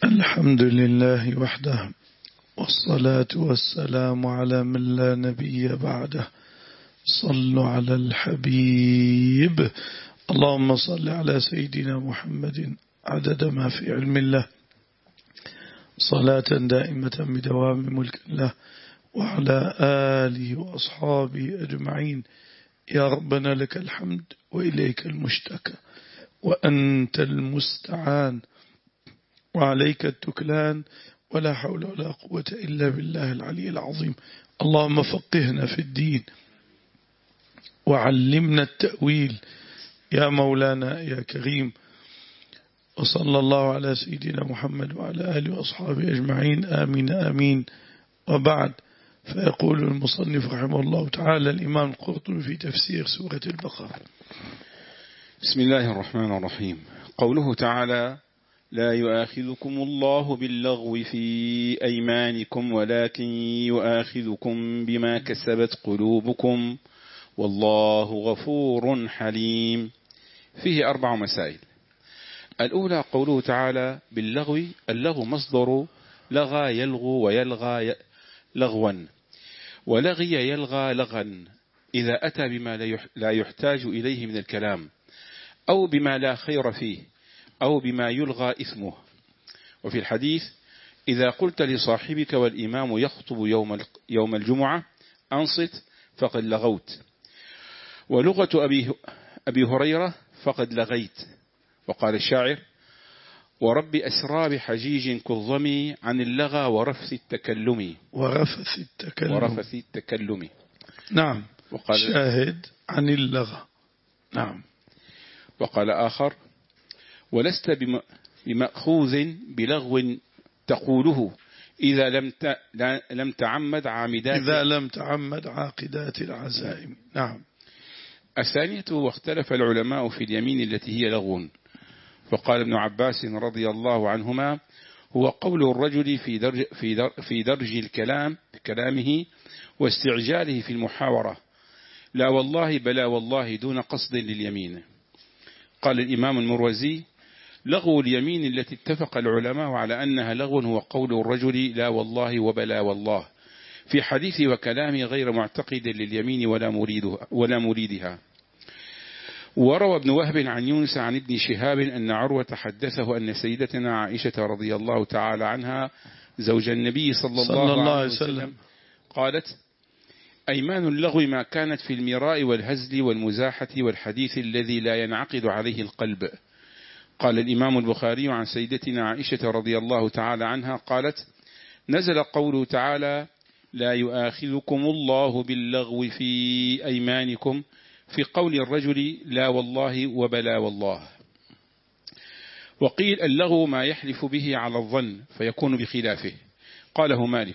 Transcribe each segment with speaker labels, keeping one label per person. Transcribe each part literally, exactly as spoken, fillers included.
Speaker 1: الحمد لله وحده، والصلاة والسلام على من لا نبي بعده. صلوا على الحبيب. اللهم صل على سيدنا محمد عدد ما في علم الله، صلاة دائمة بدوام ملك الله، وعلى آله وأصحابه أجمعين. يا ربنا لك الحمد وإليك المشتكى، وأنت المستعان، وعليك التكلان، ولا حول ولا قوة إلا بالله العلي العظيم. اللهم فقهنا في الدين وعلمنا التأويل يا مولانا يا كريم. وصلى الله على سيدنا محمد وعلى آله وأصحابه أجمعين، آمين آمين. وبعد، فيقول المصنف رحمه الله تعالى الإمام القرطبي في تفسير سورة البقرة:
Speaker 2: بسم الله الرحمن الرحيم. قوله تعالى: لا يؤاخذكم الله باللغو في أيمانكم ولكن يؤاخذكم بما كسبت قلوبكم والله غفور حليم. فيه أربع مسائل. الأولى قوله تعالى باللغو. اللغو مصدر لغى يلغو ويلغى لغوا، ولغي يلغى لغا إذا أتى بما لا يحتاج إليه من الكلام، أو بما لا خير فيه، أو بما يلغى إثمه. وفي الحديث: إذا قلت لصاحبك والإمام يخطب يوم يوم الجمعة أنصت فقد لغوت. ولغة أبي, أبي هريرة: فقد لغيت. وقال الشاعر: ورب أسرى بحجيج كالظمي عن اللغى ورفث التكلم.
Speaker 1: ورفث التكلم
Speaker 2: ورفث التكلم.
Speaker 1: نعم.
Speaker 2: وقال
Speaker 1: شاهد عن اللغى. نعم.
Speaker 2: وقال آخر: ولست بمأخوذ بلغو تقوله إذا لم لم تعمد عامدات
Speaker 1: إذا لم تعمد عاقدات العزائم. نعم.
Speaker 2: الثانية: واختلف العلماء في اليمين التي هي لغو. فقال ابن عباس رضي الله عنهما: هو قول الرجل في درج, في در في درج الكلام كلامه واستعجاله في المحاورة، لا والله بلا والله، دون قصد لليمين. قال الإمام المروزي: لغو اليمين التي اتفق العلماء على أنها لغو هو قول الرجل لا والله وبلا والله في حديث وكلامه غير معتقد لليمين ولا مريدها, ولا مريدها. وروى ابن وهب عن يونس عن ابن شهاب أن عروة حدثه أن سيدتنا عائشة رضي الله تعالى عنها زوج النبي صلى الله, صلى الله عليه وسلم قالت: أيمان اللغو ما كانت في المراء والهزل والمزاحة والحديث الذي لا ينعقد عليه القلب. قال الإمام البخاري عن سيدتنا عائشة رضي الله تعالى عنها قالت: نزل قوله تعالى: لا يؤاخذكم الله باللغو في أيمانكم، في قول الرجل لا والله وبلا والله. وقيل اللغو ما يحلف به على الظن فيكون بخلافه. قاله مالك.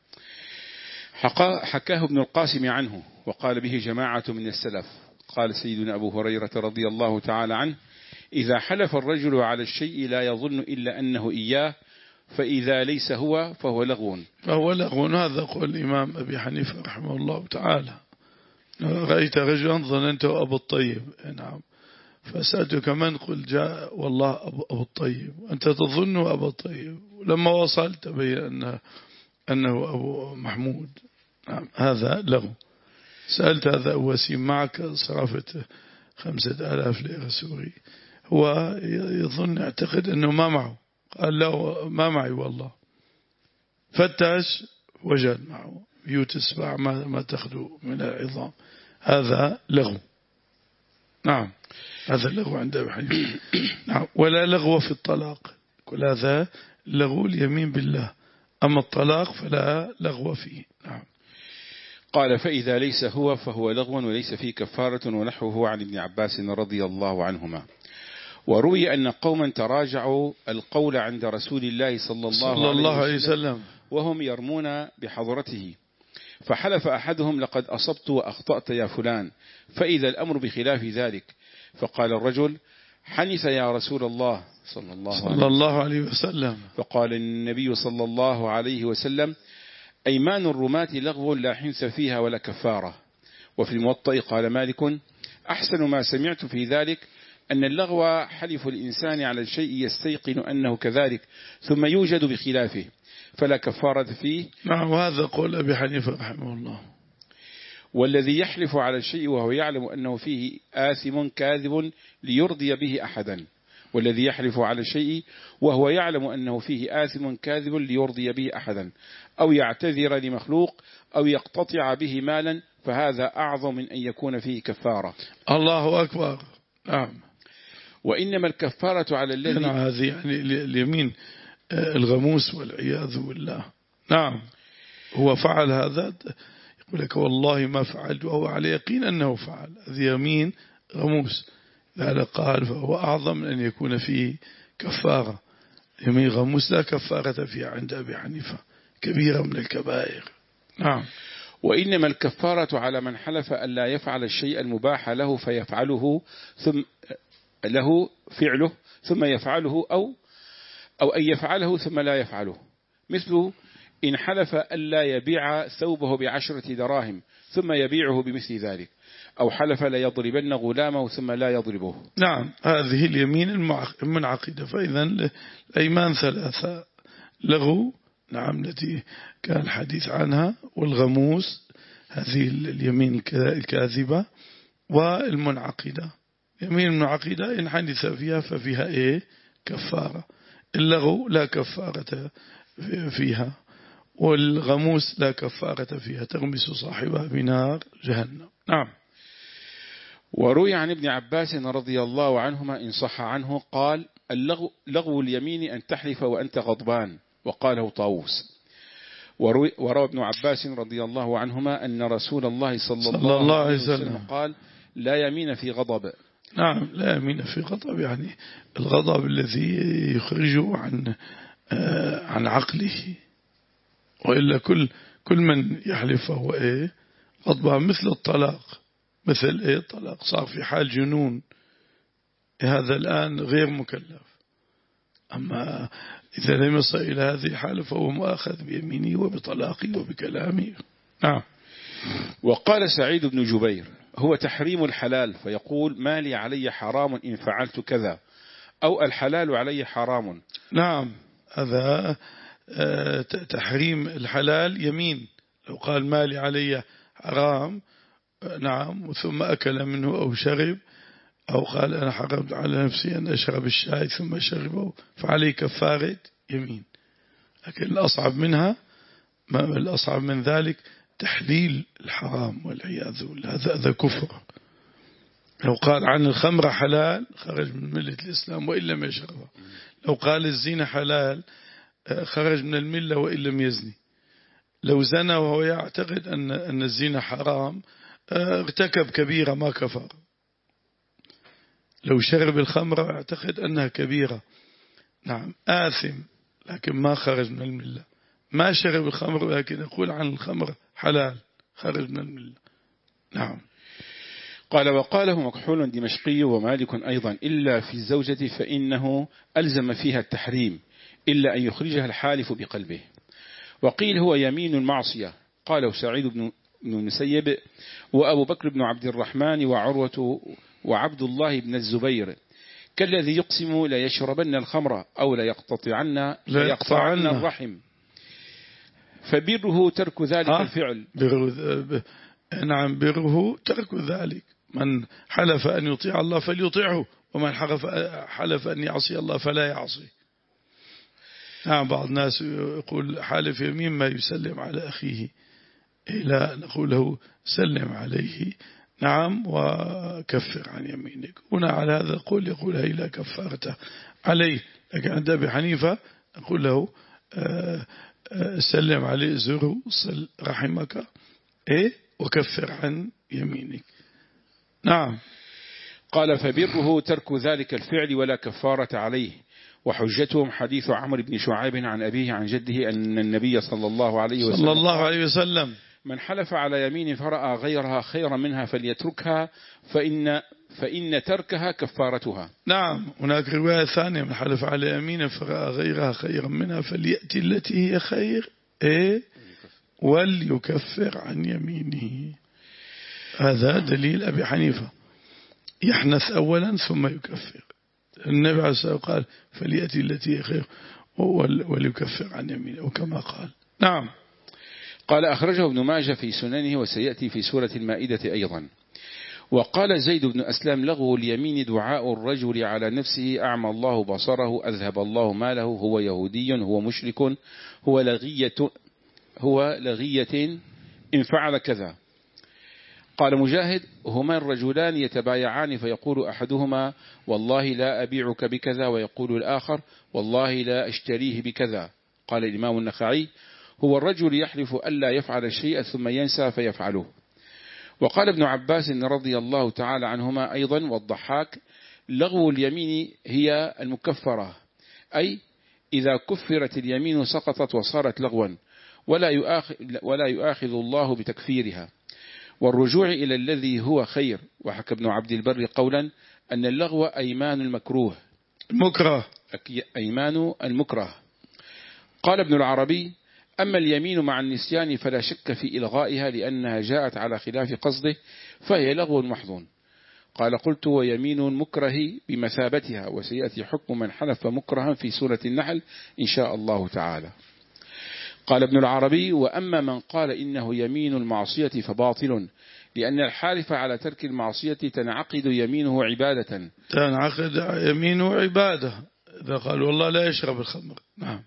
Speaker 2: حكاه ابن القاسم عنه، وقال به جماعة من السلف. قال سيدنا أبو هريرة رضي الله تعالى عنه: إذا حلف الرجل على الشيء لا يظن إلا أنه إياه، فإذا ليس هو فهو لغو.
Speaker 1: فهو لغو. هذا قول الإمام أبي حنيفة رحمه الله تعالى: رأيت رجلا ظننته أبو الطيب. نعم. فسألتك من؟ قل جاء والله أبو الطيب، أنت تظن أبو الطيب، ولما وصلت تبين أنه, أنه أبو محمود. نعم. هذا لغو. سألت هذا وسيم معك صرفت خمسة آلاف ليرة سوري، هو يظن يعتقد أنه ما معه، قال لا ما معي والله، فتش وجد معه بيوت السبع ما, ما تخلو من العظام. هذا لغو. نعم. هذا لغو عند أبي حنيفة. نعم. ولا لغو في الطلاق، كل هذا لغو اليمين بالله، أما الطلاق فلا لغو فيه. نعم.
Speaker 2: قال: فإذا ليس هو فهو لغو وليس فيه كفارة، ونحوه عن ابن عباس رضي الله عنهما. وروي أن قوما تراجعوا القول عند رسول الله صلى الله, صلى الله عليه وسلم وهم يرمون بحضرته، فحلف أحدهم: لقد أصبت وأخطأت يا فلان، فإذا الأمر بخلاف ذلك. فقال الرجل: حنث يا رسول الله صلى الله,
Speaker 1: صلى الله عليه وسلم.
Speaker 2: فقال النبي صلى الله عليه وسلم: أيمان الرماة لغو لا حنث فيها ولا كفارة. وفي الموطأ قال مالك: أحسن ما سمعت في ذلك أن اللغو حلف الإنسان على الشيء يستيقن أنه كذلك ثم يوجد بخلافه فلا كفارة فيه.
Speaker 1: نعم، وهذا قول أبي حنيفة رحمه الله.
Speaker 2: والذي يحلف على الشيء وهو يعلم أنه فيه آثم كاذب ليرضي به أحدا والذي يحلف على الشيء وهو يعلم أنه فيه آثم كاذب ليرضي به أحدا أو يعتذر لمخلوق أو يقتطع به مالا فهذا أعظم من أن يكون فيه كفارة.
Speaker 1: الله أكبر. نعم.
Speaker 2: وإنما الكفارة على الذي
Speaker 1: نعم، هذه يعني اليمين الغموس والعياذ بالله. نعم، هو فعل هذا يقول لك والله ما فعلت وهو على يقين أنه فعل، هذه يمين غموس. إذا قال فهو أعظم من أن يكون فيه كفارة. يمين غموس لا كفارة فيها عند أبي حنيفة، كبيرة من الكبائر. نعم.
Speaker 2: وإنما الكفارة على من حلف أن لا يفعل الشيء المباح له فيفعله ثم له فعله ثم يفعله أو أو أن يفعله ثم لا يفعله، مثل إن حلف أن لا يبيع ثوبه بعشرة دراهم ثم يبيعه بمثل ذلك، أو حلف لا يضربن غلامه ثم لا يضربه.
Speaker 1: نعم، هذه اليمين المنعقدة. فإذا الأيمان ثلاثة: لغو، نعم، التي كان الحديث عنها، والغموس هذه اليمين الكاذبة، والمنعقدة. يمين المنعقدة إن حدث فيها ففيها إيه؟ كفارة. اللغو لا كفارة فيها، والغموس لا كفارة فيها، تغمس صاحبها بنار جهنم. نعم.
Speaker 2: وروي عن ابن عباس رضي الله عنهما إن صح عنه قال: اللغو لغو اليمين أن تحلف وأنت غضبان، وقاله طاووس. وروى ابن عباس رضي الله عنهما أن رسول الله صلى, صلى الله, الله عليه وسلم, وسلم قال: لا يمين في غضب.
Speaker 1: نعم، لا يمين في غضب، يعني الغضب الذي يخرجه عن عن عقله، وإلا كل كل من يحلف فهو إيه؟ غضبان. مثل الطلاق، مثل إيه؟ الطلاق صار في حال جنون، هذا الآن غير مكلف. أما إذا لم يصل إلى هذه الحالة فهو مؤاخذ بيمينه وبطلاقه وبكلامه. نعم.
Speaker 2: وقال سعيد بن جبير: هو تحريم الحلال، فيقول: ما لي علي حرام إن فعلت كذا، أو الحلال علي حرام.
Speaker 1: نعم، هذا تحريم الحلال يمين. لو قال ما لي علي حرام، نعم، ثم أكل منه أو شرب، أو قال أنا حرمت على نفسي أن أشرب الشاي ثم شربه، فعليه كفارة يمين. لكن الأصعب منها، ما الأصعب من ذلك، تحليل الحرام والعياذ بالله، هذا كفر. لو قال عن الخمر حلال خرج من ملة الإسلام وإن لم يشربها. لو قال الزنا حلال خرج من الملة وإن لم يزني. لو زنى وهو يعتقد أن أن الزنا حرام ارتكب كبيرة ما كفر. لو شرب الخمر ويعتقد أنها كبيرة، نعم، آثم، لكن ما خرج من الملة. ما شرب الخمر ولكن يقول عن الخمر حلال، خرج من الملة. نعم.
Speaker 2: قال: وقاله مكحول دمشقي ومالك أيضا: إلا في الزوجة فإنه ألزم فيها التحريم إلا أن يخرجها الحالف بقلبه. وقيل هو يمين المعصية، قاله سعيد بن المسيب وأبو بكر بن عبد الرحمن وعروة وعبد الله بن الزبير، كالذي يقسم لا يشربن الخمر أو لا يقتطعن لا يقطعن الرحم، فبره ترك ذلك الفعل.
Speaker 1: بره، نعم، بره ترك ذلك. من حلف أن يطيع الله فليطيعه، ومن حلف حلف أن يعصي الله فلا يعصي. نعم، بعض الناس يقول حالف يمين ما يسلم على أخيه، لا نقول له سلم عليه، نعم، وكفر عن يمينك. هنا على هذا القول يقول هي لا كفارة عليه. لكن عند أبي حنيفة نقول له سلم عليه، زره، صل رحمك، إيه، وكفر عن يمينك. نعم.
Speaker 2: قال: فبره ترك ذلك الفعل ولا كفارة عليه. وحجتهم حديث عمرو بن شعيب عن أبيه عن جده أن النبي صلى الله عليه وسلم
Speaker 1: صلى الله عليه وسلم
Speaker 2: من حلف على يمين فرأى غيرها خيرا منها فليتركها، فإن فإن تركها كفارتها.
Speaker 1: نعم. هناك رواية ثانية: من حلف على يمين فرأى غيرها خيرا منها فليأتي التي هي خير، إيه، وليكفر عن يمينه. هذا دليل أبي حنيفة. يحنث أولا ثم يكفر. النبي عليه الصلاة والسلام قال فليأتي التي هي خير وليكفر عن يمينه وكما قال. نعم.
Speaker 2: قال أخرجه ابن ماجه في سننه وسيأتي في سورة المائدة أيضا. وقال زيد بن أسلم لغو اليمين دعاء الرجل على نفسه أعمى الله بصره أذهب الله ماله هو يهودي هو مشرك هو لغية هو لغية إن فعل كذا. قال مجاهد هما الرجلان يتبايعان فيقول أحدهما والله لا أبيعك بكذا ويقول الآخر والله لا أشتريه بكذا. قال الإمام النخعي هو الرجل يحلف ألا يفعل الشيء ثم ينسى فيفعله. وقال ابن عباس رضي الله تعالى عنهما أيضا والضحاك لغو اليمين هي المكفرة، أي إذا كفرت اليمين سقطت وصارت لغوا ولا يؤاخذ, ولا يؤاخذ الله بتكفيرها والرجوع إلى الذي هو خير. وحكى ابن عبد البر قولا أن اللغو أيمان المكروه
Speaker 1: المكره
Speaker 2: أيمان المكره. قال ابن العربي أما اليمين مع النسيان فلا شك في إلغائها لأنها جاءت على خلاف قصده فهي لغو محض. قال قلت ويمين المكره بمثابتها وسيأتي حكم من حلف مكرها في سورة النحل إن شاء الله تعالى. قال ابن العربي وأما من قال إنه يمين المعصية فباطل لأن الحالف على ترك المعصية تنعقد يمينه عبادة
Speaker 1: تنعقد يمينه عبادة إذا قال والله لا يشرب الخمر. نعم.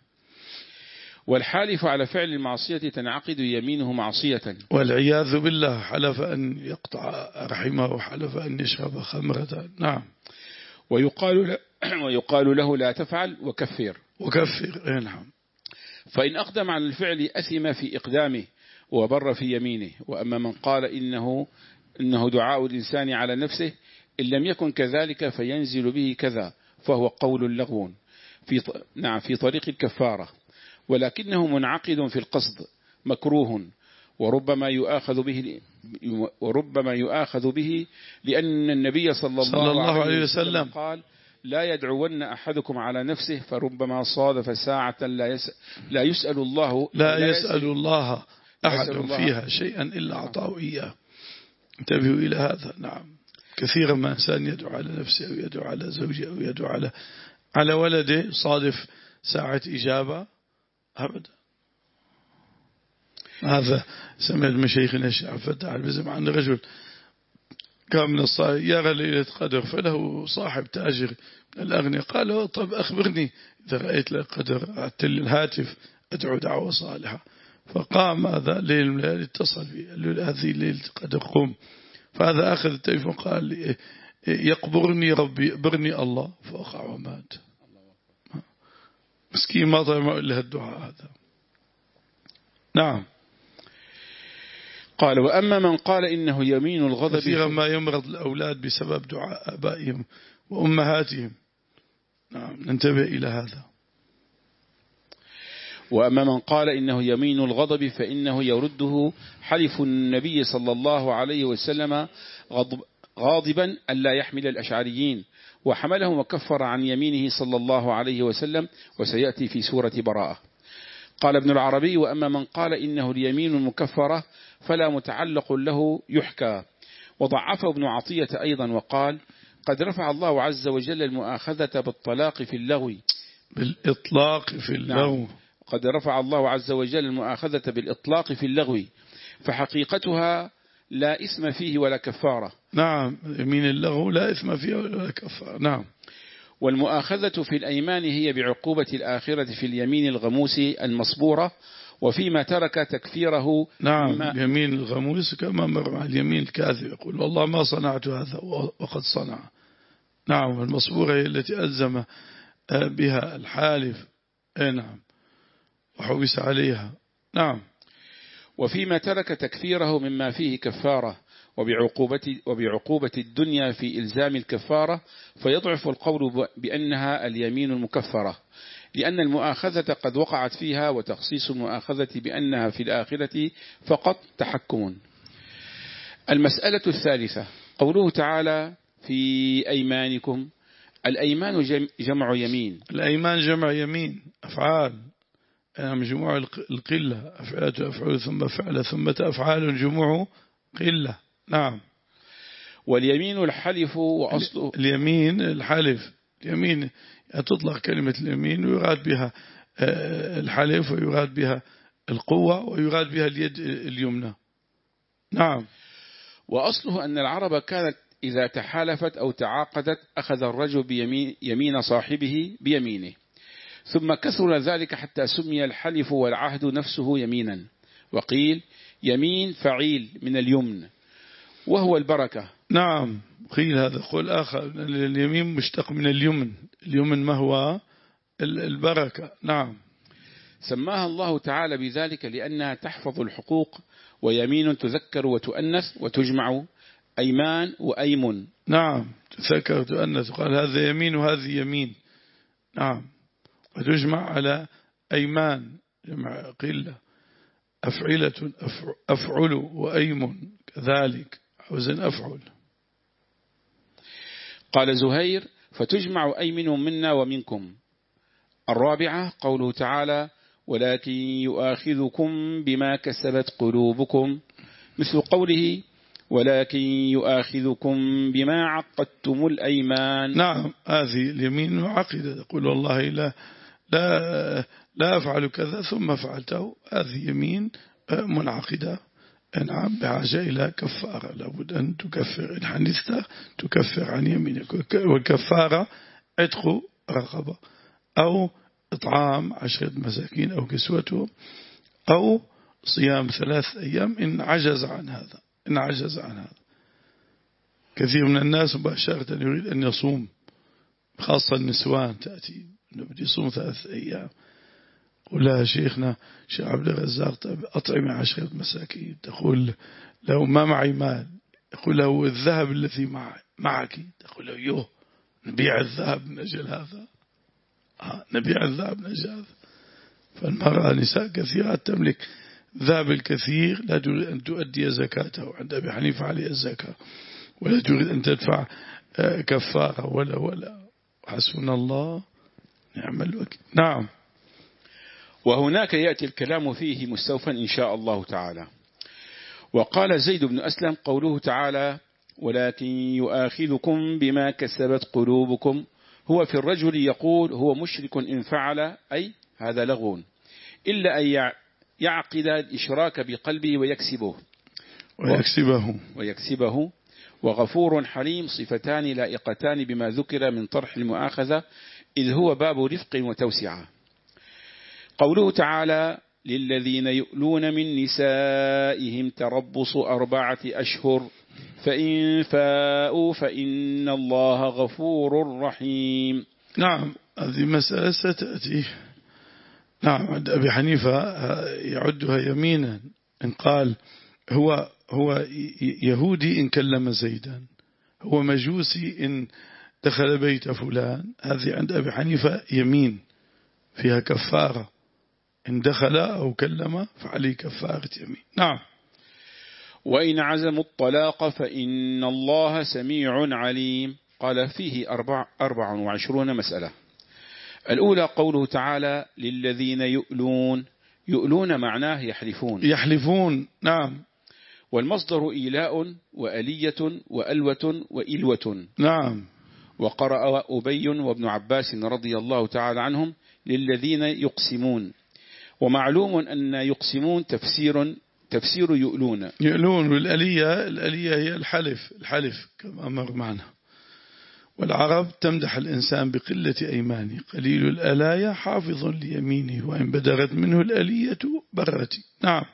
Speaker 2: والحالف على فعل المعصية تنعقد يمينه معصية
Speaker 1: والعياذ بالله حلف أن يقطع رحمه وحلف أن يشرب خمرة. نعم.
Speaker 2: ويقال له, ويقال له لا تفعل وكفر
Speaker 1: وكفر. نعم.
Speaker 2: فإن أقدم على الفعل أثم في إقدامه وبر في يمينه. وأما من قال إنه, إنه دعاء الإنسان على نفسه إن لم يكن كذلك فينزل به كذا فهو قول لغو في, نعم في طريق الكفارة ولكنه منعقد في القصد مكروه وربما يؤاخذ به وربما يؤاخذ به لأن النبي صلى الله, صلى الله عليه وسلم قال لا يدعون أحدكم على نفسه فربما صادف ساعة لا يسأل, لا يسأل الله
Speaker 1: لا, لا يسأل, يسأل الله أحد الله فيها شيئا إلا أعطاه إياه. انتبهوا إلى هذا. نعم. كثيرا ما إنسان يدعو على نفسه أو يدعو على زوجه أو يدعو على على ولده صادف ساعة إجابة أبدا. هذا سمع المشايخنا الشيخ فتح البزم عن رجل كان من الصالح يرى ليلة قدر فله صاحب تاجر من الأغنياء قال له طب أخبرني إذا رأيت ليلة قدر أعطي الهاتف أدعو دعوة صالحة. فقام هذا ليل من الليالي اتصل بي قال له هذه ليلة قدر قم. فهذا أخذ التليفون قال لي يقبرني ربي يقبرني الله فوقع ومات. مسكين ما طيب إلا الدعاء هذا. نعم.
Speaker 2: قال وأما من قال إنه يمين الغضب
Speaker 1: كثيرا ما يمرض الأولاد بسبب دعاء آبائهم وأمهاتهم. نعم. ننتبه إلى هذا.
Speaker 2: وأما من قال إنه يمين الغضب فإنه يرده حلف النبي صلى الله عليه وسلم غاضبا ألا يحمل الأشعريين وحمله وكفر عن يمينه صلى الله عليه وسلم وسيأتي في سورة براءة. قال ابن العربي وأما من قال إنه اليمين المكفرة فلا متعلق له يحكى. وضعف ابن عطية أيضا وقال قد رفع الله عز وجل المؤاخذة بالطلاق في اللغو
Speaker 1: بالإطلاق في اللغو.
Speaker 2: نعم. قد رفع الله عز وجل المؤاخذة بالإطلاق في اللغو فحقيقتها لا إثم فيه ولا كفارة.
Speaker 1: نعم. يمين اللغو لا إثم فيه ولا كفارة. نعم.
Speaker 2: والمؤاخذة في الأيمان هي بعقوبة الآخرة في اليمين الغموس المصبورة وفيما ترك تكفيره.
Speaker 1: نعم. اليمين الغموس كما مر مع اليمين الكاذب يقول والله ما صنعت هذا وقد صنع. نعم. المصبورة هي التي ألزم بها الحالف. نعم. وحبس عليها. نعم.
Speaker 2: وفيما ترك تكفيره مما فيه كفارة وبعقوبة, وبعقوبة الدنيا في إلزام الكفارة فيضعف القول بأنها اليمين المكفرة لأن المؤاخذة قد وقعت فيها وتخصيص المؤاخذة بأنها في الآخرة فقط تحكم. المسألة الثالثة قوله تعالى في أيمانكم. الأيمان جمع يمين.
Speaker 1: الأيمان جمع يمين أفعال جموع القلة أفعال أفعال ثم فعل ثم أفعال جموع قلة. نعم.
Speaker 2: واليمين الحلف وأصله
Speaker 1: اليمين الحلف. اليمين تطلق كلمة اليمين ويراد بها الحلف ويراد بها القوة ويراد بها اليد اليمنى. نعم.
Speaker 2: وأصله أن العرب كانت إذا تحالفت أو تعاقدت أخذ الرجل بيمين يمين صاحبه بيمينه، ثم كثر ذلك حتى سمي الحلف والعهد نفسه يمينا، وقيل يمين فعيل من اليمن وهو البركة.
Speaker 1: نعم، قيل هذا قول آخر، اليمين مشتق من اليمن، اليمن ما هو البركة. نعم.
Speaker 2: سماها الله تعالى بذلك لأنها تحفظ الحقوق، ويمين تذكر وتؤنث وتجمع أيمان وأيمن.
Speaker 1: نعم، تذكر وتؤنث، قال هذا يمين وهذه يمين. نعم، وتجمع على أيمان، جمع قلة، أفعلة أفعل وأيمن كذلك وزن أفعل.
Speaker 2: قال زهير فتجمع أيمن منا ومنكم. الرابعة قوله تعالى ولكن يؤاخذكم بما كسبت قلوبكم، مثل قوله ولكن يؤاخذكم بما عقدتم الأيمان.
Speaker 1: نعم، هذه اليمين معقدة، تقول والله لا لا لا أفعل كذا ثم فعلته، هذه يمين منعقدة. نعم، بحاجة إلى كفارة، لابد أن تكفر إن حنثت تكفر عن يمينك، والكفارة عتق رقبة أو إطعام عشرة مساكين أو كسوتهم أو صيام ثلاث أيام إن عجز عن هذا. إن عجز عن هذا كثير من الناس مباشرة يريد أن يصوم، خاصة النسوان تأتي أنه بدي يصوم ثلاث أيام، قل لها شيخنا شيخ عبد الرزاق أطعم عشرة مساكين، تقول لو ما معي مال، يقول له الذهب الذي معي معك، تقول له يوه نبيع الذهب من أجل هذا، آه نبيع الذهب من أجل هذا. فالمرأة نساء كثيرات تملك ذهب الكثير لا تريد أن تؤدي زكاته، عند أبي حنيفة عليه الزكاة، ولا تريد أن تدفع كفارة ولا ولا حسبنا الله نعم الوكيل. نعم.
Speaker 2: وهناك يأتي الكلام فيه مستوفا إن شاء الله تعالى. وقال زيد بن أسلم قوله تعالى ولكن يؤاخذكم بما كسبت قلوبكم، هو في الرجل يقول هو مشرك إن فعل، أي هذا لغو، إلا أن يعقد الإشراك بقلبه ويكسبه
Speaker 1: ويكسبه
Speaker 2: ويكسبه وغفور حليم صفتان لائقتان بما ذكر من طرح المؤاخذة، إذ هو باب رفق وتوسعة. قوله تعالى للذين يؤلون من نسائهم تربص أربعة أشهر فإن فاءوا فإن الله غفور رحيم.
Speaker 1: نعم، هذه مسألة ستأتي. نعم، عند أبي حنيفة يعدها يمينا إن قال هو هو يهودي إن كلم زيدا، هو مجوسي إن دخل بيت فلان، هذه عند أبي حنيفة يمين فيها كفارة، إن دخل أو كلم فعليه كفارة يمين. نعم.
Speaker 2: وإن عزموا الطلاق فإن الله سميع عليم. قال فيه أربع, أربع وعشرون مسألة. الأولى قوله تعالى للذين يؤلون، يؤلون معناه يحلفون
Speaker 1: يحلفون. نعم.
Speaker 2: والمصدر إيلاء وألية وألوة وإلوة.
Speaker 1: نعم.
Speaker 2: وقرأ أبي وابن عباس رضي الله تعالى عنهم للذين يقسمون. ومعلوم أن يقسمون تفسير تفسير يؤلون.
Speaker 1: يؤلون، والألية الألية هي الحلف، الحلف كما مر معنا. والعرب تمدح الإنسان بقلة أيمانه، قليل الألايا حافظ ليمينه وإن بدرت منه الألية برتي. نعم.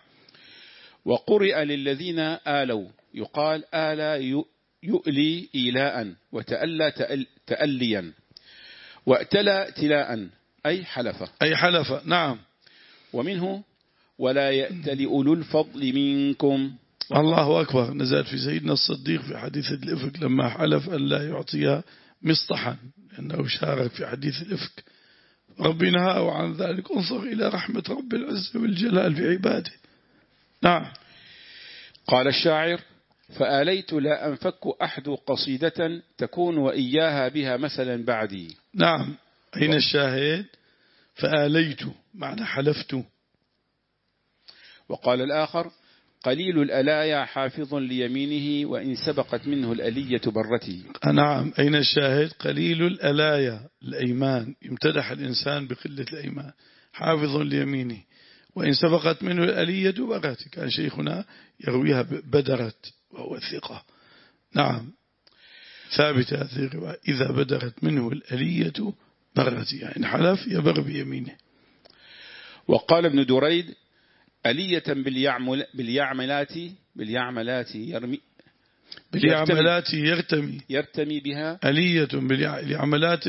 Speaker 2: وقرئ للذين آلوا، يقال آلا يؤلي إيلاء، وتألى تأليا، وأتلى تلاء أي حلفة
Speaker 1: أي حلفة. نعم.
Speaker 2: ومنه ولا يأتل أولو الفضل منكم.
Speaker 1: الله أكبر، نزلت في سيدنا الصديق في حديث الإفك لما حلف أن لا يعطيها مصطحا لأنه شارك في حديث الإفك، ربنا نهاه عن ذلك. انظر إلى رحمة رب العزة والجلال في عباده. نعم.
Speaker 2: قال الشاعر فآليت لا أنفك أحد قصيدة تكون وإياها بها مثلا بعدي.
Speaker 1: نعم. أين الشاهد؟ فآليت معنى حلفت.
Speaker 2: وقال الآخر قليل الألايا حافظ ليمينه وإن سبقت منه الألية برته.
Speaker 1: نعم، أين الشاهد؟ قليل الألايا الأيمان، يمتدح الإنسان بقلة الأيمان، حافظ ليمينه وإن سبقت منه الألية برته. كان شيخنا يرويها بدرت وهو الثقة. نعم ثابتة هذه الرواية، إذا بدرت منه الألية برته، يعني حلف يبر بيمينه.
Speaker 2: وقال ابن دريد ألية باليعمل باليعملات باليعملات يرمي
Speaker 1: باليعملات يرتمي
Speaker 2: يرتمي بها.
Speaker 1: ألية باليعملات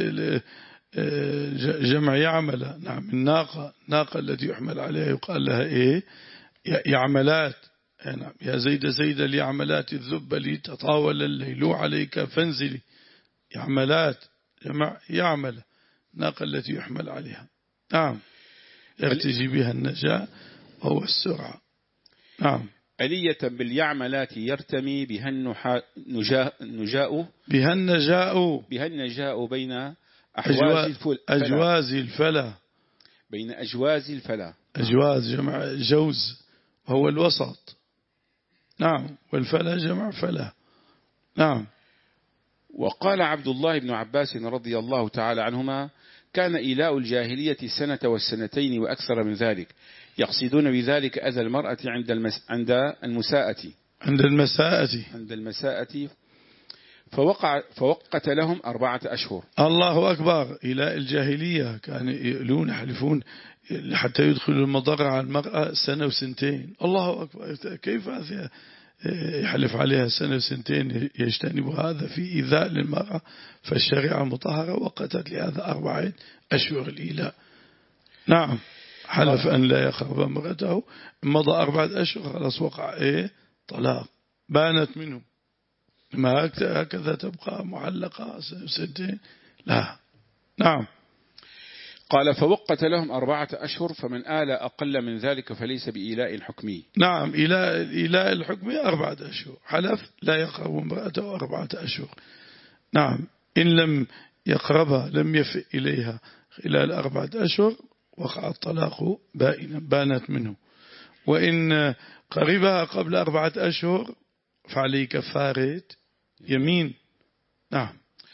Speaker 1: جمع يعمل. نعم الناقة، الناقة التي يحمل عليها يقال لها إيه؟ يعملات. نعم يا زيد زيد ليعملات الذب لي تطاول الليل عليك فانزلي. يعملات جمع يعمل، الناقة التي يحمل عليها. نعم يرتجي بها النجاة وهو السرعة. نعم
Speaker 2: ألية باليعملات يرتمي بها النجاء النجاء
Speaker 1: بها النجاء
Speaker 2: بها النجاء بين أحواز الفلا
Speaker 1: أجواز الفلا
Speaker 2: بين أجواز الفلا.
Speaker 1: أجواز جمع جوز وهو الوسط. نعم والفلا جمع فلا. نعم.
Speaker 2: وقال عبد الله بن عباس رضي الله تعالى عنهما كان إيلاء الجاهلية سنة والسنتين وأكثر من ذلك، يقصدون بذلك أذى المرأة عند المس... عند المساءة
Speaker 1: عند المساءة
Speaker 2: عند المساءة فوقع فوقت لهم أربعة أشهر.
Speaker 1: الله أكبر. إيلاء الجاهلية كان يؤلون يحلفون حتى يدخلوا المضر على المرأة سنة وسنتين. الله أكبر. كيف هذا يحلف عليها سنة وسنتين يجتنب هذا في إيذاء للمرأة؟ فالشريعة مطهرة وقتت لهذا أربعة أشهر الإيلاء. نعم حلف أن لا يقرب امرأته، مضى أربعة أشهر خلاص وقع إيه؟ طلاق، بانت منه. ما هكذا تبقى معلقة سنتين؟ لا. نعم.
Speaker 2: قال فوقت لهم أربعة أشهر فمن آل أقل من ذلك فليس بإيلاء حكمي.
Speaker 1: نعم إيلاء إيلاء الحكمي أربعة أشهر، حلف لا يقرب امرأته أربعة أشهر. نعم إن لم يقربها لم يفئ إليها خلال أربعة أشهر وقع الطلاق بائنا، بانت منه. وإن قربها قبل أربعة أشهر فعليه كفارة يمين. نعم.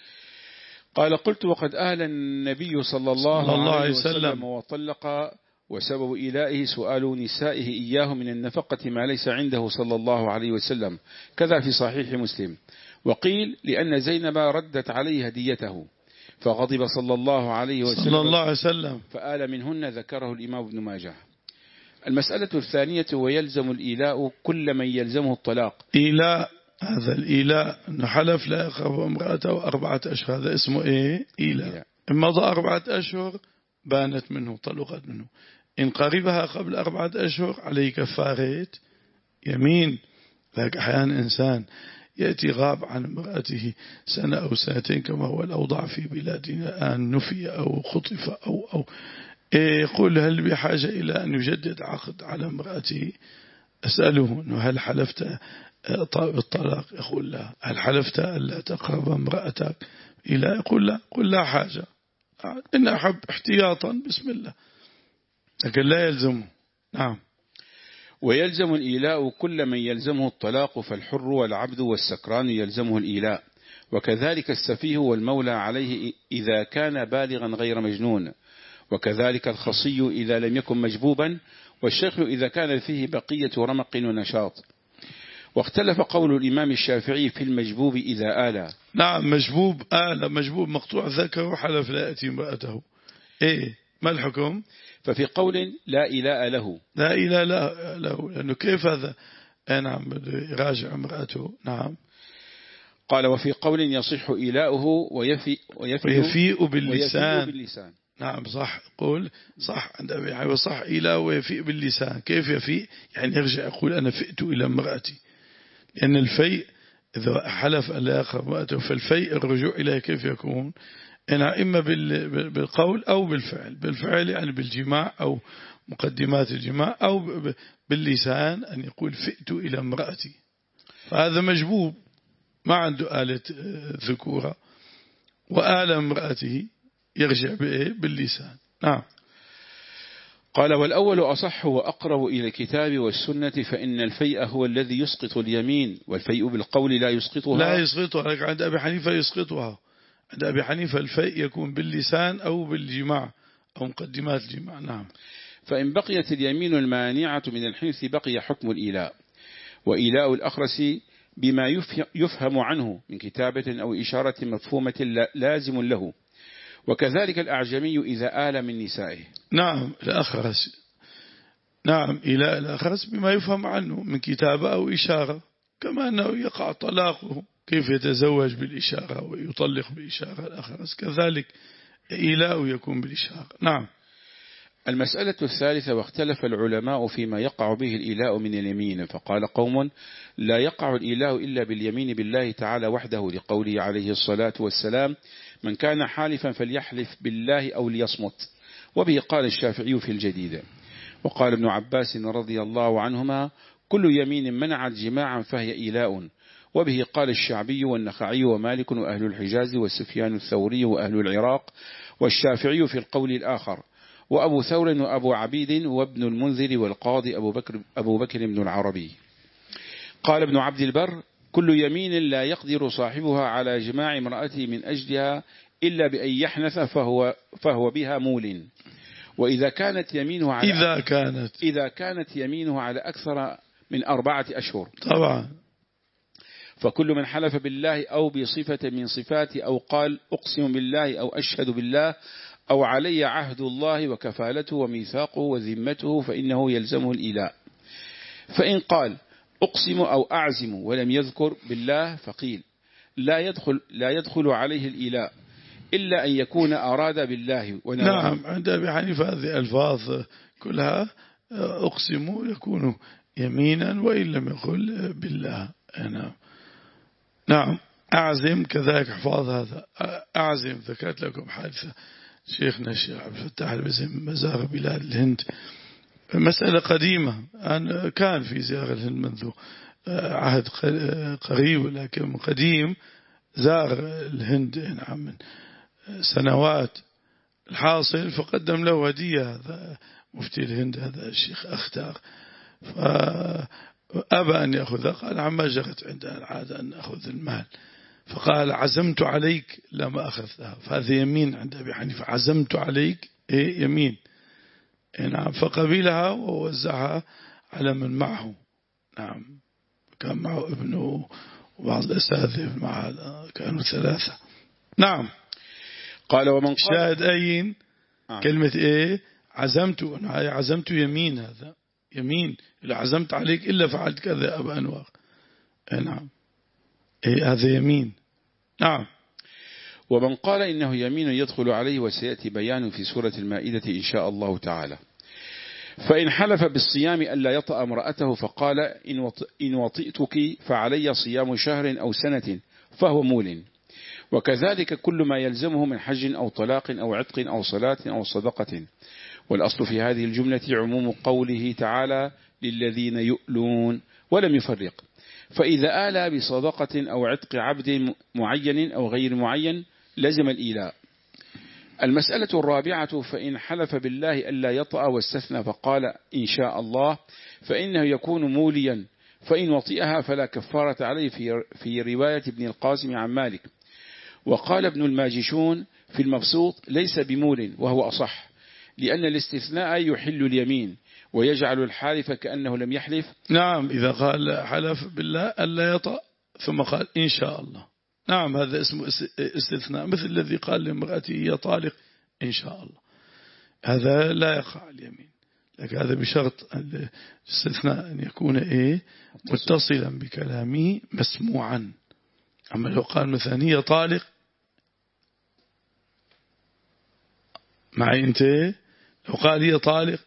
Speaker 2: قال قلت وقد أهل النبي صلى الله, صلى الله عليه وسلم, وسلم وطلق وسبب إيلائه سؤال نسائه إياه من النفقة ما ليس عنده صلى الله عليه وسلم، كذا في صحيح مسلم. وقيل لأن زينب ردت عليه هديته فغضب صلى الله عليه وسلم,
Speaker 1: صلى الله عليه وسلم
Speaker 2: فآل منهن، ذكره الإمام ابن ماجه. المسألة الثانية ويلزم الإيلاء كل من يلزمه الطلاق.
Speaker 1: إيلاء، هذا الإيلاء أنه حلف لا يقرب امرأته أربعة أشهر، هذا اسمه إيه؟ إيلاء. إن مضى أربعة أشهر بانت منه، طلقت منه. إن قربها قبل أربعة أشهر عليه كفارة يمين. لكن أحيانا إنسان يأتي غاب عن امرأته سنة أو سنتين كما هو الأوضاع في بلادنا الآن، نفي أو خطف أو أو يقول هل بحاجة إلى أن يجدد عقد على امرأته؟ أسأله أنه هل حلفت بالطلاق؟ يقول لا. هل حلفت ألا تقرب امرأتك؟ إلى يقول لا. قل لا حاجة، إن أحب احتياطا بسم الله، لكن لا يلزمه. نعم.
Speaker 2: ويلزم الإيلاء كل من يلزمه الطلاق، فالحر والعبد والسكران يلزمه الإيلاء، وكذلك السفيه والمولى عليه إذا كان بالغا غير مجنون، وكذلك الخصي إذا لم يكن مجبوبا، والشيخ إذا كان فيه بقية رمق ونشاط. واختلف قول الإمام الشافعي في المجبوب إذا آلى.
Speaker 1: نعم مجبوب آلى، مجبوب مقطوع ذكر حلف لا يأتي امرأته، إيه ما الحكم؟
Speaker 2: ففي قول لا إلاء له،
Speaker 1: لا إلاء له، لأنه كيف هذا؟ نعم يراجع امرأته. نعم.
Speaker 2: قال وفي قول يصح إيلاؤه ويفي ويفي
Speaker 1: ويفيء باللسان.
Speaker 2: باللسان.
Speaker 1: نعم صح، قول صح عند أبي حنيفة صح إيلاء ويفيء باللسان. كيف يفيء؟ يعني يرجع يقول أنا فئت إلى امرأتي، لأن الفيء إذا حلف أن لا يقرب امرأته فالفيء الرجوع إليه كيف يكون؟ إنها إما بالقول أو بالفعل. بالفعل يعني بالجماع أو مقدمات الجماع، أو باللسان أن يقول فئت إلى امرأتي، فهذا مجبوب ما عنده آلة ذكورة، وآل امرأته يرجع بإيه؟ باللسان. نعم.
Speaker 2: قال والأول أصح وأقرب إلى الكتاب والسنة، فإن الفيء هو الذي يسقط اليمين، والفيء بالقول لا يسقطها.
Speaker 1: لا يسقطها، لكن عند أبي حنيفة يسقطها. عند أبي حنيفة الفيء يكون باللسان أو بالجماع أو مقدمات الجماع. نعم.
Speaker 2: فإن بقيت اليمين المانعة من الحنث بقي حكم الإيلاء، وإيلاء الأخرس بما يفهم عنه من كتابة أو إشارة مفهومة لازم له، وكذلك الأعجمي إذا آل من نسائه.
Speaker 1: نعم الأخرس، نعم إيلاء الأخرس بما يفهم عنه من كتابة أو إشارة، كما أنه يقع طلاقه كيف يتزوج بالإشارة ويطلق بالإشارة الأخرس، كذلك إيلاء يكون بالإشارة. نعم.
Speaker 2: المسألة الثالثة: واختلف العلماء فيما يقع به الإيلاء من اليمين، فقال قوم: لا يقع الإيلاء إلا باليمين بالله تعالى وحده، لقوله عليه الصلاة والسلام: من كان حالفا فليحلف بالله أو ليصمت. وبه قال الشافعي في الجديد. وقال ابن عباس رضي الله عنهما: كل يمين منعت جماعا فهي إيلاء. وبه قال الشعبي والنخعي ومالك وأهل الحجاز والسفيان الثوري وأهل العراق، والشافعي في القول الآخر، وأبو ثور وأبو عبيد وابن المنذر والقاضي أبو بكر, أبو بكر بن العربي. قال ابن عبد البر: كل يمين لا يقدر صاحبها على جماع امرأته من أجلها إلا بأن يحنث فهو, فهو بها مول. وإذا كانت يمينه على
Speaker 1: إذا كانت
Speaker 2: إذا كانت يمينه على أكثر من أربعة أشهر
Speaker 1: طبعا،
Speaker 2: فكل من حلف بالله أو بصفة من صفاته أو قال أقسم بالله أو أشهد بالله أو علي عهد الله وكفالته وميثاقه وذمته فإنه يلزمه الإيلاء. فإن قال أقسم أو أعزم ولم يذكر بالله فقيل لا يدخل, لا يدخل عليه الإيلاء إلا أن يكون أراد بالله ونوى.
Speaker 1: نعم. عند أبي حنيفة هذه ألفاظ كلها أقسم يكون يمينا وإن لم يقل بالله. نعم. نعم. أعزم كذلك حفاظ هذا. أعزم ذكرت لكم حادثة شيخنا الشيخ عبد الفتاح البزيم مزار بلاد الهند، مسألة قديمة. أنا كان في زيارة الهند منذ عهد قريب لكن قديم، زار الهند نعم من سنوات. الحاصل فقدم له هدية هذا مفتي الهند هذا الشيخ أختار، فأبى أن يأخذها. قال عما جرت عندنا العادة أن نأخذ المال، فقال عزمت عليك لما أخذتها. فهذا يمين عند أبي حنيفة، عزمت عليك إيه يمين. نعم. فقبلها ووزعها على من معه. نعم. كان معه ابنه وبعض الأساتذة معه، كانوا ثلاثة. نعم.
Speaker 2: قال ومن قال
Speaker 1: شاهد أين
Speaker 2: آه.
Speaker 1: كلمة إيه عزمت، عزمت يمين، هذا يمين إلا عزمت عليك إلا فعلت كذا أبا أنوار. نعم. إيه هذا يمين. نعم.
Speaker 2: ومن قال إنه يمين يدخل عليه، وسيأتي بيان في سورة المائدة إن شاء الله تعالى. فإن حلف بالصيام ألا يطأ امرأته فقال إن وطئتك فعلي صيام شهر أو سنة فهو مول. وكذلك كل ما يلزمه من حج أو طلاق أو عتق أو صلاة أو صدقة. والأصل في هذه الجملة عموم قوله تعالى للذين يؤلون ولم يفرق. فإذا آلى بصدقة أو عتق عبد معين أو غير معين لزم الإيلاء. المسألة الرابعة: فإن حلف بالله ألا يطأ واستثنى فقال إن شاء الله فإنه يكون موليا، فإن وطئها فلا كفارة عليه في, في رواية ابن القاسم عن مالك. وقال ابن الماجشون في المبسوط ليس بمول وهو أصح، لأن الاستثناء يحل اليمين ويجعل الحالف كأنه لم يحلف.
Speaker 1: نعم. إذا قال حلف بالله ألا يطأ ثم قال إن شاء الله، نعم هذا اسمه استثناء، مثل الذي قال لامرأته هي طالق إن شاء الله، هذا لا يقع اليمين. لكن هذا بشرط الاستثناء أن يكون إيه متصلا بكلامه مسموعا. أما لو قال مثلا هي طالق معي أنت، لو قال هي طالق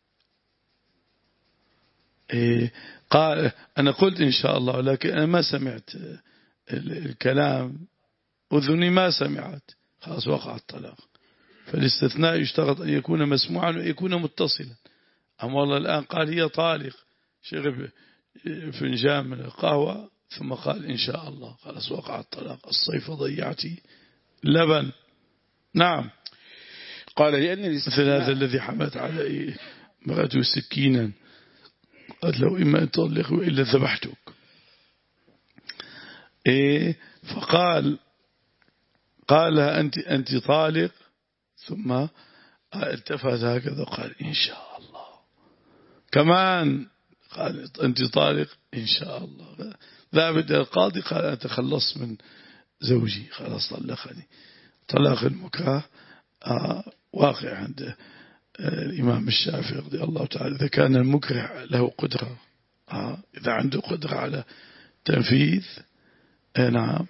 Speaker 1: إيه قال أنا قلت إن شاء الله لكن أنا ما سمعت الكلام، أذني ما سمعت، خلاص وقع الطلاق. فالاستثناء يشترط أن يكون مسموعا ويكون متصلا. أما والله الآن قال هي طالق، شرب فنجان من القهوة ثم قال إن شاء الله، خلاص وقع الطلاق، الصيف ضيعتي لبن. نعم.
Speaker 2: قال لأن
Speaker 1: مثل هذا الذي حملت عليه امرأته سكينا قالت له إما أن تطلق وإلا ذبحتك. إيه فقال قال أنت أنت طالق، ثم التفت هكذا وقال إن شاء الله. كمان قال أنت طالق إن شاء الله. ذهب إلى القاضي قال أنا تخلصت من زوجي خلاص طلقني. طلاق المكره آه واقع عند آه الإمام الشافعي رضي الله تعالى. إذا كان المكره له قدرة آه إذا عنده قدرة على تنفيذ آه نعم،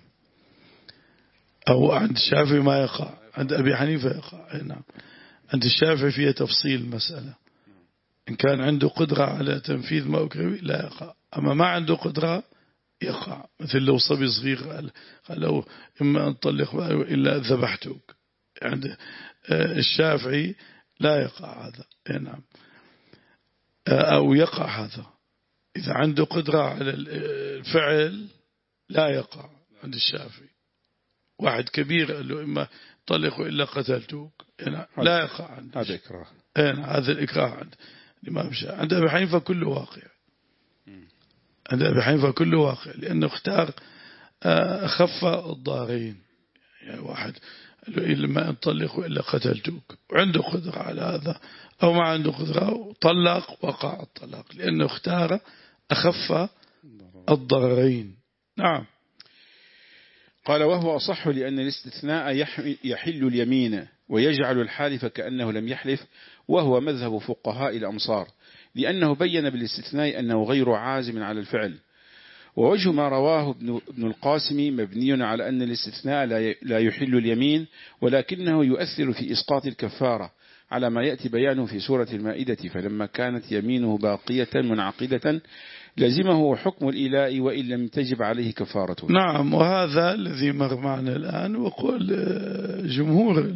Speaker 1: أو عند الشافعي ما يقع، عند أبي حنيفة يقع آه نعم. عند الشافعي فيها تفصيل المسألة، إن كان عنده قدرة على تنفيذ ما أكره لا يقع، أما ما عنده قدرة يقع. مثل لو صبي صغير قال له إما أن تطلق إلا ذبحتك، عند الشافعي لا يقع هذا نعم، أو يقع هذا إذا عنده قدرة على الفعل لا يقع عند الشافعي. واحد كبير قال له إما طلق إلا قتلتك لا يقع عند
Speaker 2: هذا إكراه.
Speaker 1: هذا الإكراه عند الإمام الشافعي. عند أبي حنيفة كله واقع، عند أبي حنيفة كله واقع، لأنه اختار أخف الضارين. يعني واحد قال له إلا أن تطلق إلا قتلتك، وعنده قدرة على هذا، أو ما عنده قدرة طلق وقع الطلاق، لأنه اختار أخف الضررين. نعم.
Speaker 2: قال وهو أصح لأن الاستثناء يحل اليمين ويجعل الحالف كأنه لم يحلف، وهو مذهب فقهاء الأمصار، لأنه بين بالاستثناء أنه غير عازم على الفعل. ووجه ما رواه ابن القاسم مبني على أن الاستثناء لا يحل اليمين، ولكنه يؤثر في إسقاط الكفارة على ما يأتي بيانه في سورة المائدة. فلما كانت يمينه باقية منعقدة لزمه حكم الإيلاء وإن لم تجب عليه كفارته.
Speaker 1: نعم، وهذا الذي مر معنا الآن، وقول جمهور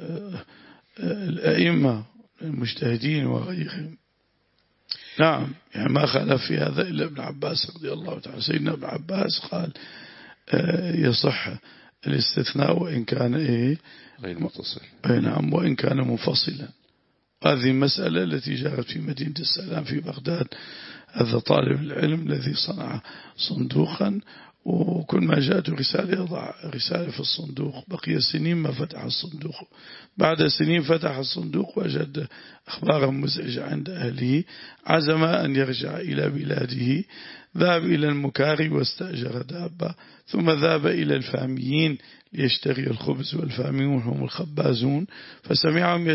Speaker 1: الأئمة المجتهدين وغيرهم. نعم، يعني ما خالف في هذا إلا ابن عباس رضي الله تعالى. سيدنا ابن عباس قال يصح الاستثناء وإن كان إيه
Speaker 2: غير متصل.
Speaker 1: نعم، وإن كان منفصلا. هذه المسألة التي جرت في مدينة السلام في بغداد. هذا طالب العلم الذي صنع صندوقا، وكل ما جاءته رسالة يضع رسالة في الصندوق. بقي سنين ما فتح الصندوق، بعد سنين فتح الصندوق وجد أخبارا مزعجة عند أهله. عزم أن يرجع إلى بلاده، ذهب إلى المكاري واستأجر دابة، ثم ذهب إلى الفاميين ليشتري الخبز، والفاميون هم الخبازون، فسمعهم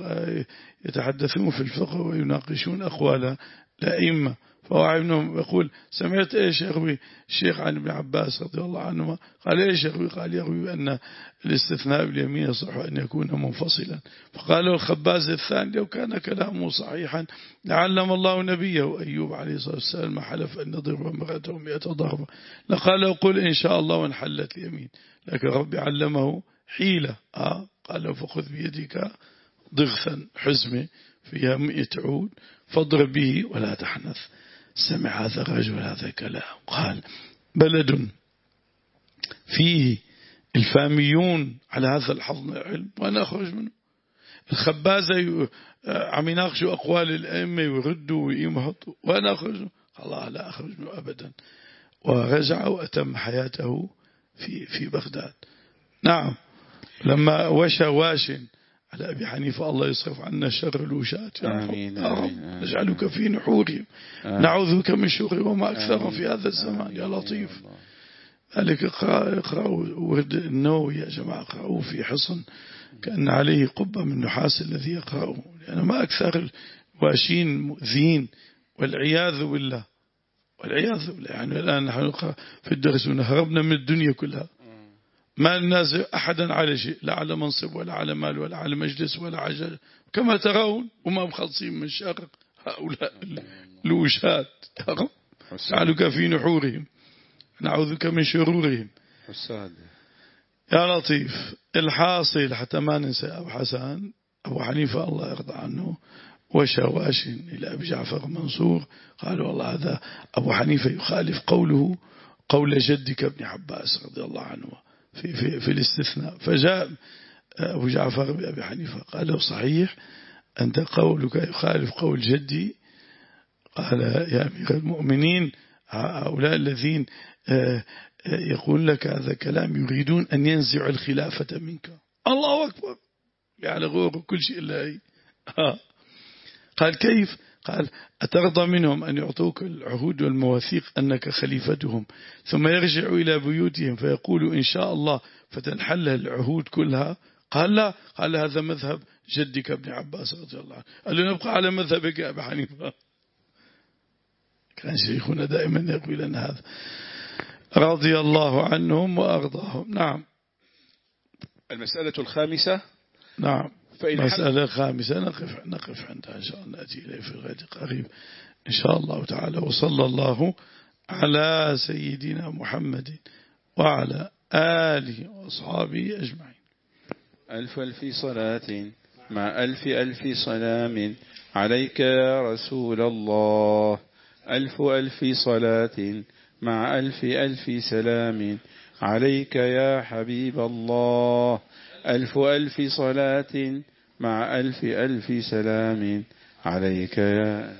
Speaker 1: يتحدثون في الفقه ويناقشون أقوال الأئمة. فهو ابنهم يقول سمعت ايش يروي الشيخ عن ابن عباس رضي الله عنهما؟ قال ايش يروي؟ قال يروي أن الاستثناء باليمين يصح أن يكون منفصلا. فقال الخباز الثاني لو كان كلامه صحيحا لعلم الله نبيه أيوب عليه الصلاة والسلام ما حلف أن يضرب امرأته مئة ضربة، لقال له قل إن شاء الله وانحلت اليمين، لكن ربي علمه حيلة. آه قال فخذ بيدك ضغثا حزمة فيها مئة عود فاضرب به ولا تحنث. سمع هذا الرجل هذا الكلام قال بلد فيه الفاميون على هذا الحظ من العلم وأنا أخرج منه. الخبازة عم يناقشوا أقوال الأئمة ويردوا ويمهطوا وأنا أخرج منه. الله لا أخرج منه أبدا. ورجع وأتم حياته في في بغداد. نعم. لما وشى واش على أبي حنيفة الله يصرف عنا شر الوشات،
Speaker 2: آمين آمين.
Speaker 1: نجعلك في نحورهم نعوذ بك من شرهم وما أكثرهم في هذا الزمان يا لطيف. ذلك اقرأوا ورد النووي يا جماعة، اقرأوا في حصن كأن عليه قبة من نحاس الذي يقرأه، لأن ما أكثر الواشين مؤذين والعياذ بالله والعياذ بالله. يعني الآن نحن نقرأ في الدرس ونهربنا من الدنيا كلها، ما ننازع أحدا على شيء، لا على منصب ولا على مال ولا على مجلس ولا عجل، كما ترون وما مخلصين من شر هؤلاء الوشات. جعلك في نحورهم نعوذك من شرورهم. يا لطيف. الحاصل حتى ما ننسى أبو حسن أبو حنيفة الله يرضى عنه وشواش إلى أبي جعفر منصور قالوا والله هذا أبو حنيفة يخالف قوله قول جدك ابن عباس رضي الله عنه في, في, في الاستثناء. فجاء أبو جعفر بأبي حنيفة قال له صحيح أنت قولك يخالف قول جدي. قال يا أمير المؤمنين هؤلاء الذين يقول لك هذا كلام يريدون أن ينزعوا الخلافة منك. الله أكبر، يعني غور كل شيء إلا هي. قال كيف؟ قال أترضى منهم أن يعطوك العهود والمواثيق أنك خليفتهم، ثم يرجعوا إلى بيوتهم فيقولوا إن شاء الله فتنحل العهود كلها؟ قال لا. قال هذا مذهب جدك ابن عباس رضي الله عنه. قال له نبقى على مذهبك يا أبا حنيفة. كان شيخنا دائما يقول لنا هذا رضي الله عنهم وأرضاهم. نعم.
Speaker 2: المسألة الخامسة.
Speaker 1: نعم. مسألة خامسة نقف نقف عندها إن شاء الله، نأتي إليه في الغد قريب إن شاء الله تعالى. وصلى الله على سيدنا محمد وعلى آله وأصحابه أجمعين.
Speaker 2: ألف ألف صلاة مع ألف ألف سلام عليك يا رسول الله. ألف ألف صلاة مع ألف ألف سلام عليك يا حبيب الله. ألف ألف صلاة مع ألف ألف سلام عليك يا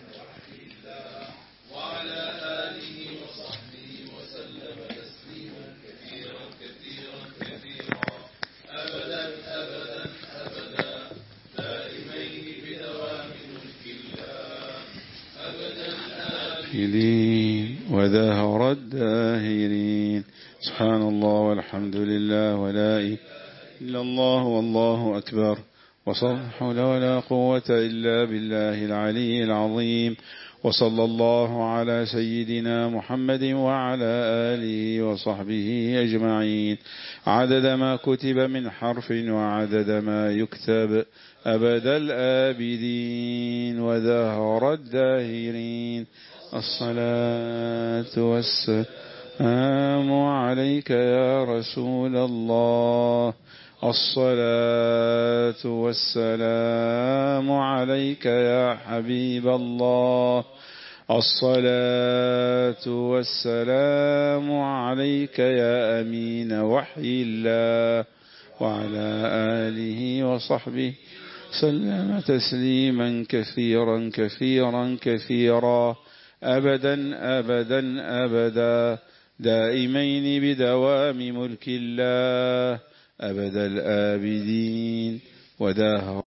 Speaker 2: وعلى آله وصحبه وسلم تسليما كثيرا كثيرا كثيرا أبدا أبدا أبدا دائمين بدوام ملك الله أبدا آبدين ودهر الداهرين. سبحان الله والحمد لله ولا إله إلا الله والله أكبر وصلا حول ولا قوة إلا بالله العلي العظيم. وصلى الله على سيدنا محمد وعلى آله وصحبه أجمعين عدد ما كتب من حرف وعدد ما يكتب أبد الآبدين ودهر الداهرين. الصلاة والسلام عليك يا رسول الله. الصلاة والسلام عليك يا حبيب الله. الصلاة والسلام عليك يا أمين وحي الله وعلى آله وصحبه سلم تسليما كثيرا كثيرا كثيرا أبدا أبدا أبدا دائمين بدوام ملك الله أبد الآبدين وداهر